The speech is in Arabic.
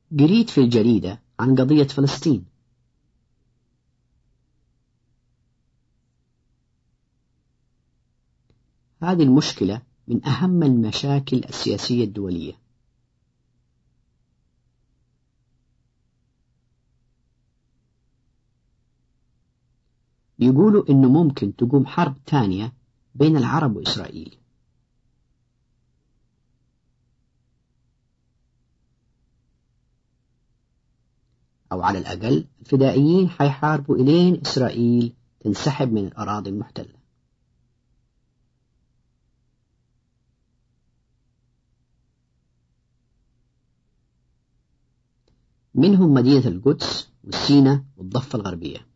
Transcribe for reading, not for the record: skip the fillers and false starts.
قريت في الجريدة عن قضية فلسطين. هذه المشكلة من أهم المشاكل السياسية الدولية. يقولوا إنه ممكن تقوم حرب تانية بين العرب وإسرائيل. أو على الأقل الفدائيين حيحاربوا إلين إسرائيل تنسحب من الأراضي المحتلة. منهم مدينة القدس والسيناء والضفة الغربية.